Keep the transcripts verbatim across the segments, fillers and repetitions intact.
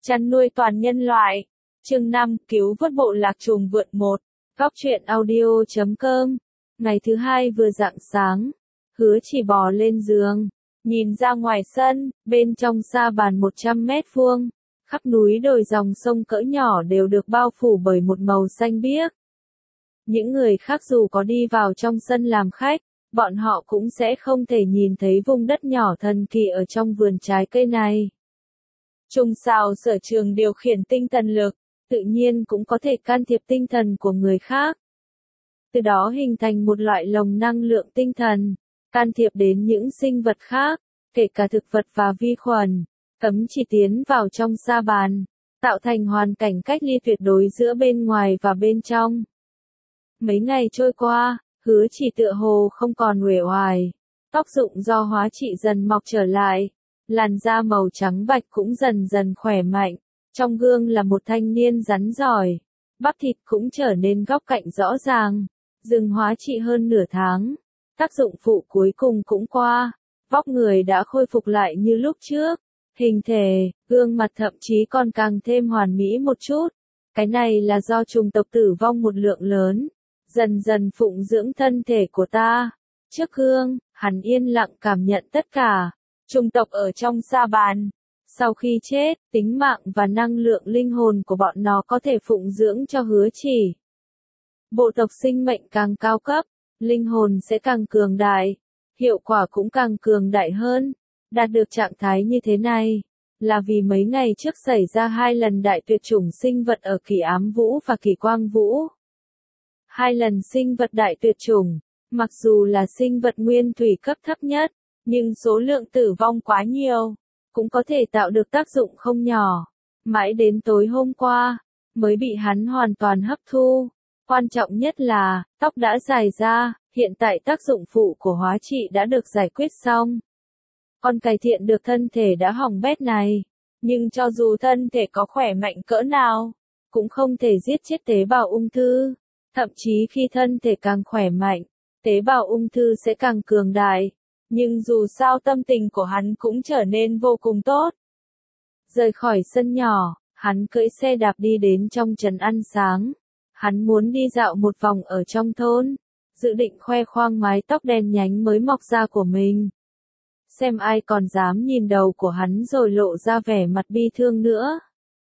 Chăn nuôi toàn nhân loại. Chương năm, cứu vớt bộ lạc trùng vượn một. Góc truyện audio chấm com. Ngày thứ hai vừa rạng sáng, Hứa Chỉ bò lên giường, nhìn ra ngoài sân, bên trong sa bàn một trăm mét vuông, khắp núi đồi dòng sông cỡ nhỏ đều được bao phủ bởi một màu xanh biếc. Những người khác dù có đi vào trong sân làm khách, bọn họ cũng sẽ không thể nhìn thấy vùng đất nhỏ thần kỳ ở trong vườn trái cây này. Trùng xào sở trường điều khiển tinh thần lực, tự nhiên cũng có thể can thiệp tinh thần của người khác. Từ đó hình thành một loại lồng năng lượng tinh thần, can thiệp đến những sinh vật khác, kể cả thực vật và vi khuẩn, cấm chỉ tiến vào trong sa bàn, tạo thành hoàn cảnh cách ly tuyệt đối giữa bên ngoài và bên trong. Mấy ngày trôi qua, Hứa Chỉ tựa hồ không còn uể oải, tóc rụng do hóa trị dần mọc trở lại, làn da màu trắng bạch cũng dần dần khỏe mạnh, trong gương là một thanh niên rắn giỏi, bắp thịt cũng trở nên góc cạnh rõ ràng, dừng hóa trị hơn nửa tháng, tác dụng phụ cuối cùng cũng qua, vóc người đã khôi phục lại như lúc trước, hình thể, gương mặt thậm chí còn càng thêm hoàn mỹ một chút, cái này là do trùng tộc tử vong một lượng lớn, dần dần phụng dưỡng thân thể của ta. Trước gương, hắn yên lặng cảm nhận tất cả. Trùng tộc ở trong sa bàn. Sau khi chết, tính mạng và năng lượng linh hồn của bọn nó có thể phụng dưỡng cho Hứa Chỉ. Bộ tộc sinh mệnh càng cao cấp, linh hồn sẽ càng cường đại, hiệu quả cũng càng cường đại hơn. Đạt được trạng thái như thế này, là vì mấy ngày trước xảy ra hai lần đại tuyệt chủng sinh vật ở Kỳ Ám Vũ và Kỳ Quang Vũ. Hai lần sinh vật đại tuyệt chủng, mặc dù là sinh vật nguyên thủy cấp thấp nhất, nhưng số lượng tử vong quá nhiều, cũng có thể tạo được tác dụng không nhỏ. Mãi đến tối hôm qua, mới bị hắn hoàn toàn hấp thu. Quan trọng nhất là, tóc đã dài ra, hiện tại tác dụng phụ của hóa trị đã được giải quyết xong. Còn cải thiện được thân thể đã hỏng bét này, nhưng cho dù thân thể có khỏe mạnh cỡ nào, cũng không thể giết chết tế bào ung thư. Thậm chí khi thân thể càng khỏe mạnh, tế bào ung thư sẽ càng cường đại. Nhưng dù sao tâm tình của hắn cũng trở nên vô cùng tốt. Rời khỏi sân nhỏ, hắn cưỡi xe đạp đi đến trong trấn ăn sáng. Hắn muốn đi dạo một vòng ở trong thôn, dự định khoe khoang mái tóc đen nhánh mới mọc ra của mình. Xem ai còn dám nhìn đầu của hắn rồi lộ ra vẻ mặt bi thương nữa.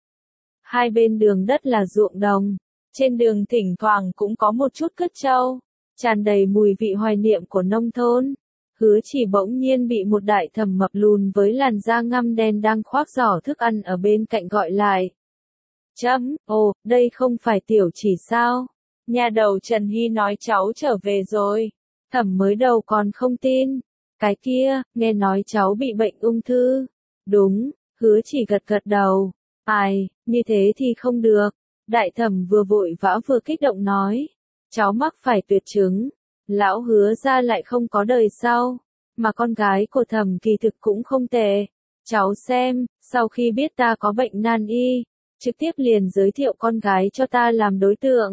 Hai bên đường đất là ruộng đồng. Trên đường thỉnh thoảng cũng có một chút cứt trâu, tràn đầy mùi vị hoài niệm của nông thôn. Hứa Chỉ bỗng nhiên bị một đại thẩm mập lùn với làn da ngăm đen đang khoác giỏ thức ăn ở bên cạnh gọi lại. Chấm, ồ, đây không phải Tiểu Chỉ sao? Nhà đầu Trần Hy nói cháu trở về rồi. Thẩm mới đầu còn không tin. Cái kia, nghe nói cháu bị bệnh ung thư. Đúng, Hứa Chỉ gật gật đầu. Ai, như thế thì không được. Đại thẩm vừa vội vã vừa kích động nói. Cháu mắc phải tuyệt chứng. Lão Hứa ra lại không có đời sau. Mà con gái của thẩm kỳ thực cũng không tệ. Cháu xem, sau khi biết ta có bệnh nan y, trực tiếp liền giới thiệu con gái cho ta làm đối tượng.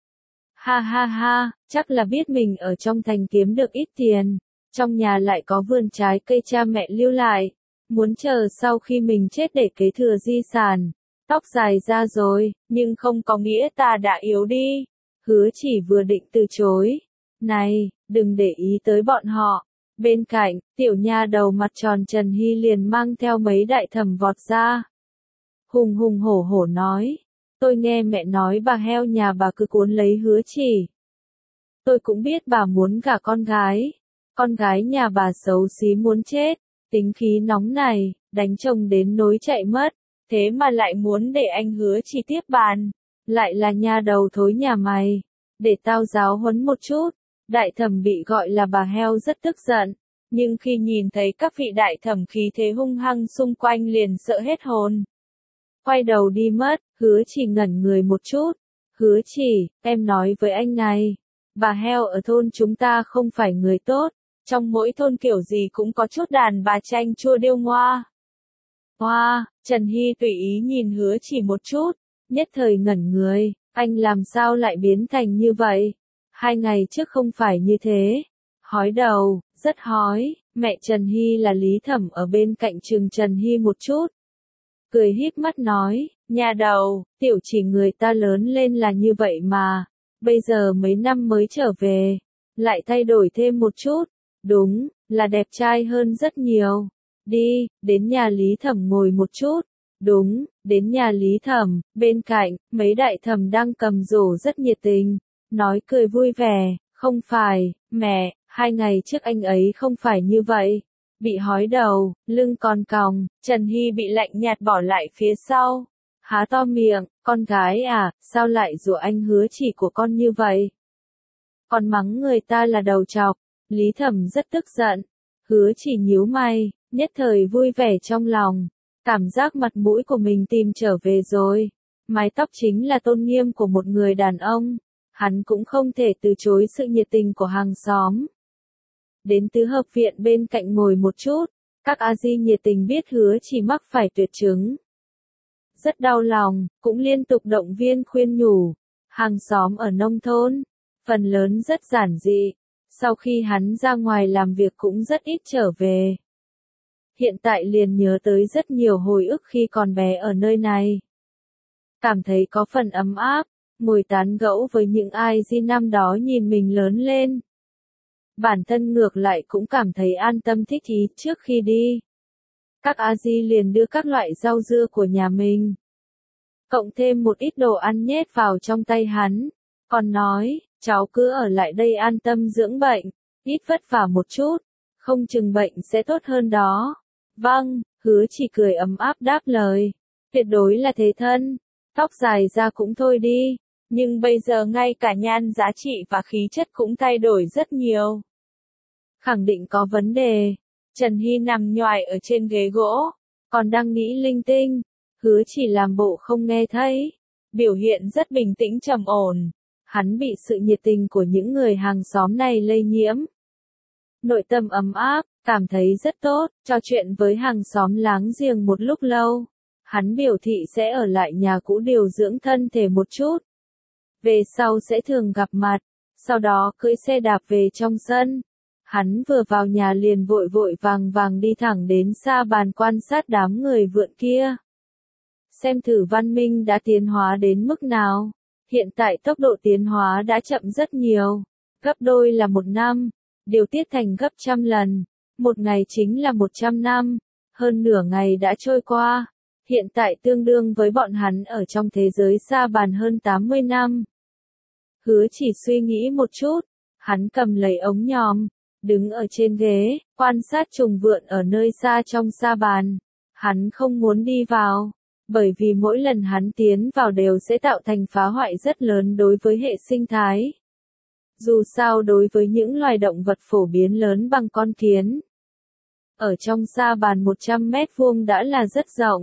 Ha ha ha, chắc là biết mình ở trong thành kiếm được ít tiền. Trong nhà lại có vườn trái cây cha mẹ lưu lại. Muốn chờ sau khi mình chết để kế thừa di sản. Tóc dài ra rồi, nhưng không có nghĩa ta đã yếu đi. Hứa Chỉ vừa định từ chối. Này, đừng để ý tới bọn họ. Bên cạnh, tiểu nha đầu mặt tròn Trần Hy liền mang theo mấy đại thẩm vọt ra. Hùng hùng hổ hổ nói. Tôi nghe mẹ nói bà heo nhà bà cứ cuốn lấy Hứa Chỉ. Tôi cũng biết bà muốn gả con gái. Con gái nhà bà xấu xí muốn chết. Tính khí nóng này, đánh chồng đến nối chạy mất. Thế mà lại muốn để anh Hứa Chỉ tiếp bàn. Lại là nha đầu thối nhà mày. Để tao giáo huấn một chút. Đại thẩm bị gọi là bà heo rất tức giận. Nhưng khi nhìn thấy các vị đại thẩm khí thế hung hăng xung quanh liền sợ hết hồn. Quay đầu đi mất, Hứa Chỉ ngẩn người một chút. Hứa Chỉ, em nói với anh này. Bà heo ở thôn chúng ta không phải người tốt. Trong mỗi thôn kiểu gì cũng có chút đàn bà chanh chua điêu ngoa. Hoa, wow, Trần Hy tùy ý nhìn Hứa Chỉ một chút, nhất thời ngẩn người, anh làm sao lại biến thành như vậy? Hai ngày trước không phải như thế. Hói đầu, rất hói, mẹ Trần Hy là Lý Thẩm ở bên cạnh chừng Trần Hy một chút. cười híp mắt nói, nhà đầu, tiểu chỉ người ta lớn lên là như vậy mà, bây giờ mấy năm mới trở về, lại thay đổi thêm một chút, đúng, là đẹp trai hơn rất nhiều. Đi, đến nhà Lý Thẩm ngồi một chút. Đúng, đến nhà Lý Thẩm, bên cạnh, mấy đại thẩm đang cầm rổ rất nhiệt tình, nói cười vui vẻ, không phải, mẹ, hai ngày trước anh ấy không phải như vậy. Bị hói đầu, lưng còn còng, Trần Hy bị lạnh nhạt bỏ lại phía sau. Há to miệng, con gái à, sao lại dụ anh Hứa Chỉ của con như vậy? Còn mắng người ta là đầu trọc, Lý Thẩm rất tức giận. Hứa Chỉ nhíu mày, nhất thời vui vẻ trong lòng. Cảm giác mặt mũi của mình tìm trở về rồi. Mái tóc chính là tôn nghiêm của một người đàn ông. Hắn cũng không thể từ chối sự nhiệt tình của hàng xóm. Đến tứ hợp viện bên cạnh ngồi một chút. Các A-di nhiệt tình biết Hứa Chỉ mắc phải tuyệt chứng. Rất đau lòng, cũng liên tục động viên khuyên nhủ. Hàng xóm ở nông thôn, phần lớn rất giản dị. Sau khi hắn ra ngoài làm việc cũng rất ít trở về. Hiện tại liền nhớ tới rất nhiều hồi ức khi còn bé ở nơi này. Cảm thấy có phần ấm áp, ngồi tán gẫu với những ai di năm đó nhìn mình lớn lên. Bản thân ngược lại cũng cảm thấy an tâm thích ý trước khi đi. Các A-di liền đưa các loại rau dưa của nhà mình. Cộng thêm một ít đồ ăn nhét vào trong tay hắn. Còn nói, cháu cứ ở lại đây an tâm dưỡng bệnh, ít vất vả một chút, không chừng bệnh sẽ tốt hơn đó. Vâng, Hứa Chỉ cười ấm áp đáp lời. Tuyệt đối là thế thân. Tóc dài ra cũng thôi đi. Nhưng bây giờ ngay cả nhan giá trị và khí chất cũng thay đổi rất nhiều. Khẳng định có vấn đề. Trần Hy nằm nhoài ở trên ghế gỗ. Còn đang nghĩ linh tinh. Hứa Chỉ làm bộ không nghe thấy. Biểu hiện rất bình tĩnh trầm ổn. Hắn bị sự nhiệt tình của những người hàng xóm này lây nhiễm. Nội tâm ấm áp, cảm thấy rất tốt, trò chuyện với hàng xóm láng giềng một lúc lâu. Hắn biểu thị sẽ ở lại nhà cũ điều dưỡng thân thể một chút. Về sau sẽ thường gặp mặt, sau đó cưỡi xe đạp về trong sân. Hắn vừa vào nhà liền vội vội vàng vàng đi thẳng đến sa bàn quan sát đám người vượn kia. Xem thử văn minh đã tiến hóa đến mức nào. Hiện tại tốc độ tiến hóa đã chậm rất nhiều. Gấp đôi là một năm. Điều tiết thành gấp trăm lần. Một ngày chính là một trăm năm. Hơn nửa ngày đã trôi qua. Hiện tại tương đương với bọn hắn ở trong thế giới sa bàn hơn tám mươi năm. Hứa Chỉ suy nghĩ một chút. Hắn cầm lấy ống nhòm. Đứng ở trên ghế, quan sát trùng vượn ở nơi xa trong sa bàn. Hắn không muốn đi vào. Bởi vì mỗi lần hắn tiến vào đều sẽ tạo thành phá hoại rất lớn đối với hệ sinh thái. Dù sao đối với những loài động vật phổ biến lớn bằng con kiến. Ở trong sa bàn một trăm mét vuông đã là rất rộng.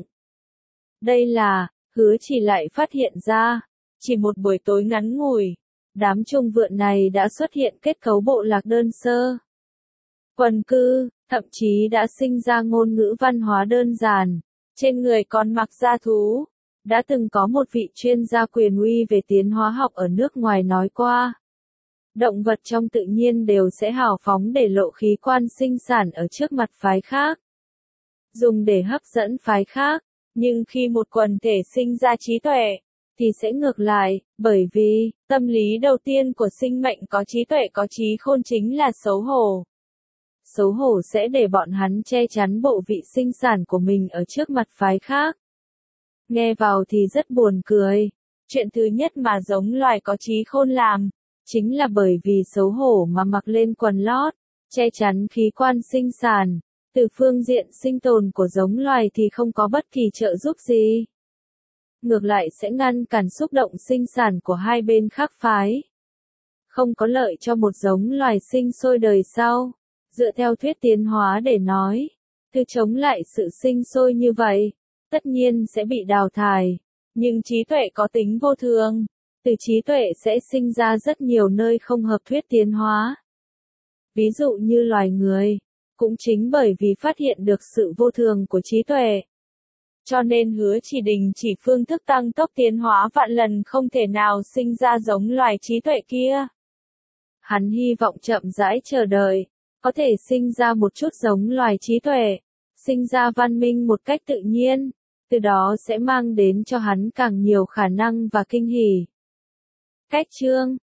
Đây là, Hứa Chỉ lại phát hiện ra, chỉ một buổi tối ngắn ngủi, đám trùng vượn này đã xuất hiện kết cấu bộ lạc đơn sơ. Quần cư, thậm chí đã sinh ra ngôn ngữ văn hóa đơn giản, trên người còn mặc da thú. Đã từng có một vị chuyên gia quyền uy về tiến hóa học ở nước ngoài nói qua. Động vật trong tự nhiên đều sẽ hào phóng để lộ khí quan sinh sản ở trước mặt phái khác. Dùng để hấp dẫn phái khác, nhưng khi một quần thể sinh ra trí tuệ, thì sẽ ngược lại, bởi vì, tâm lý đầu tiên của sinh mệnh có trí tuệ có trí khôn chính là xấu hổ. Xấu hổ sẽ để bọn hắn che chắn bộ vị sinh sản của mình ở trước mặt phái khác. Nghe vào thì rất buồn cười. Chuyện thứ nhất mà giống loài có trí khôn làm, chính là bởi vì xấu hổ mà mặc lên quần lót, che chắn khí quan sinh sản. Từ phương diện sinh tồn của giống loài thì không có bất kỳ trợ giúp gì. Ngược lại sẽ ngăn cản xúc động sinh sản của hai bên khác phái. Không có lợi cho một giống loài sinh sôi đời sau. Dựa theo thuyết tiến hóa để nói, từ chống lại sự sinh sôi như vậy, tất nhiên sẽ bị đào thải. Nhưng trí tuệ có tính vô thường. Từ trí tuệ sẽ sinh ra rất nhiều nơi không hợp thuyết tiến hóa. Ví dụ như loài người. Cũng chính bởi vì phát hiện được sự vô thường của trí tuệ. Cho nên Hứa Chỉ đình chỉ phương thức tăng tốc tiến hóa vạn lần không thể nào sinh ra giống loài trí tuệ kia. Hắn hy vọng chậm rãi chờ đợi, có thể sinh ra một chút giống loài trí tuệ, sinh ra văn minh một cách tự nhiên. từ đó sẽ mang đến cho hắn càng nhiều khả năng và kinh hỉ. Cách chương